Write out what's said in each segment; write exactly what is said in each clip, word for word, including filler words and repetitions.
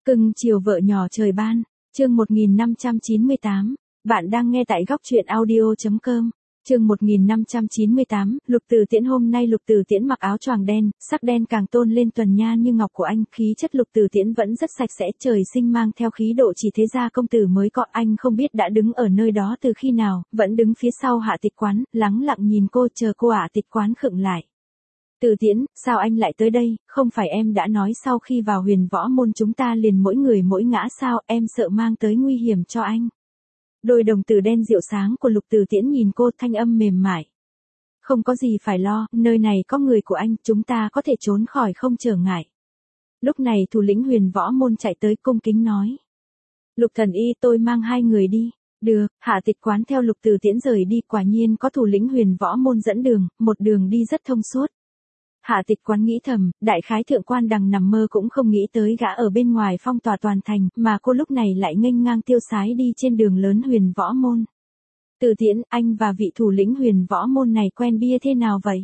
Cưng chiều vợ nhỏ trời ban, chương một nghìn năm trăm chín mươi tám, bạn đang nghe tại góc truyện audio chấm com. Chương một nghìn năm trăm chín mươi tám, Lục Từ Tiễn. Hôm nay Lục Từ Tiễn mặc áo choàng đen, sắc đen càng tôn lên tuần nhan như ngọc của anh, khí chất Lục Từ Tiễn vẫn rất sạch sẽ, trời sinh mang theo khí độ chỉ thế gia công tử mới có. Anh không biết đã đứng ở nơi đó từ khi nào, vẫn đứng phía sau Hạ Tịch Quán, lắng lặng nhìn cô, chờ cô. Hạ Tịch Quán khựng lại. Từ Tiễn, sao anh lại tới đây, không phải em đã nói sau khi vào Huyền Võ Môn chúng ta liền mỗi người mỗi ngã sao, em sợ mang tới nguy hiểm cho anh. Đôi đồng tử đen dịu sáng của Lục Từ Tiễn nhìn cô, thanh âm mềm mại. Không có gì phải lo, nơi này có người của anh, chúng ta có thể trốn khỏi không trở ngại. Lúc này thủ lĩnh Huyền Võ Môn chạy tới cung kính nói. Lục thần y, tôi mang hai người đi. Được, Hạ Tịch Quán theo Lục Từ Tiễn rời đi, quả nhiên có thủ lĩnh Huyền Võ Môn dẫn đường, một đường đi rất thông suốt. Hạ Tịch Quán nghĩ thầm, đại khái thượng quan đằng nằm mơ cũng không nghĩ tới gã ở bên ngoài phong tỏa toàn thành, mà cô lúc này lại nghênh ngang tiêu sái đi trên đường lớn Huyền Võ Môn. Từ Tiễn, anh và vị thủ lĩnh Huyền Võ Môn này quen bia thế nào vậy?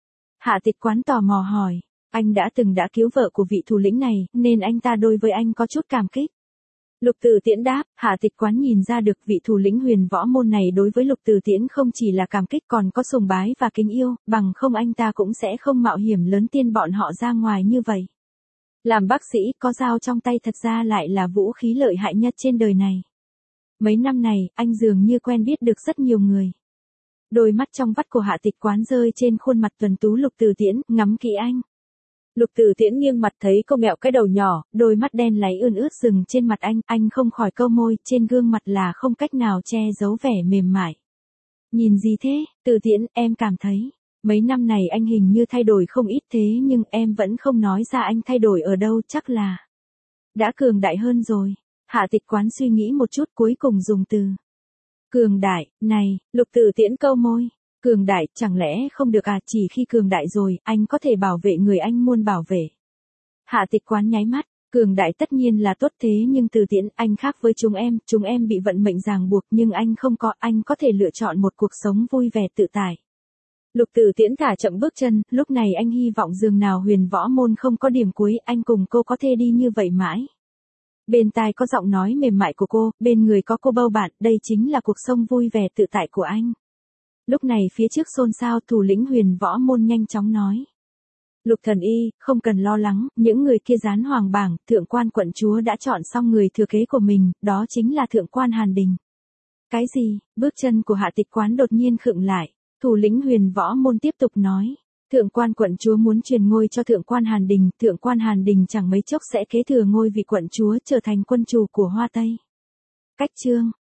Hạ Tịch Quán tò mò hỏi, anh đã từng đã cứu vợ của vị thủ lĩnh này, nên anh ta đối với anh có chút cảm kích. Lục Từ Tiễn đáp, Hạ Tịch Quán nhìn ra được vị thủ lĩnh Huyền Võ Môn này đối với Lục Từ Tiễn không chỉ là cảm kích còn có sùng bái và kính yêu, bằng không anh ta cũng sẽ không mạo hiểm lớn tiên bọn họ ra ngoài như vậy. Làm bác sĩ, có dao trong tay thật ra lại là vũ khí lợi hại nhất trên đời này. Mấy năm này, anh dường như quen biết được rất nhiều người. Đôi mắt trong vắt của Hạ Tịch Quán rơi trên khuôn mặt tuấn tú Lục Từ Tiễn, ngắm kỹ anh. Lục Từ Tiễn nghiêng mặt thấy cô mẹo cái đầu nhỏ, đôi mắt đen láy ươn ướt dừng trên mặt anh, anh không khỏi cau môi, trên gương mặt là không cách nào che giấu vẻ mềm mại. Nhìn gì thế, Từ Tiễn, em cảm thấy, mấy năm này anh hình như thay đổi không ít thế nhưng em vẫn không nói ra anh thay đổi ở đâu, chắc là đã cường đại hơn rồi. Hạ Tịch Quán suy nghĩ một chút cuối cùng dùng từ cường đại, này, Lục Từ Tiễn cau môi. Cường đại, chẳng lẽ không được à, chỉ khi cường đại rồi, anh có thể bảo vệ người anh muốn bảo vệ. Hạ Tịch Quán nháy mắt, cường đại tất nhiên là tốt thế nhưng Từ Tiễn, anh khác với chúng em, chúng em bị vận mệnh ràng buộc nhưng anh không có, anh có thể lựa chọn một cuộc sống vui vẻ tự tại. Lục Từ Tiễn thả chậm bước chân, lúc này anh hy vọng dường nào Huyền Võ Môn không có điểm cuối, anh cùng cô có thể đi như vậy mãi. Bên tai có giọng nói mềm mại của cô, bên người có cô bầu bạn, đây chính là cuộc sống vui vẻ tự tại của anh. Lúc này phía trước xôn xao, thủ lĩnh Huyền Võ Môn nhanh chóng nói. Lục thần y, không cần lo lắng, những người kia dán hoàng bảng, thượng quan quận chúa đã chọn xong người thừa kế của mình, đó chính là thượng quan Hàn Đình. Cái gì? Bước chân của Hạ Tịch Quán đột nhiên khựng lại, thủ lĩnh Huyền Võ Môn tiếp tục nói. Thượng quan quận chúa muốn truyền ngôi cho thượng quan Hàn Đình, thượng quan Hàn Đình chẳng mấy chốc sẽ kế thừa ngôi vị quận chúa trở thành quân chủ của Hoa Tây. Cách chương.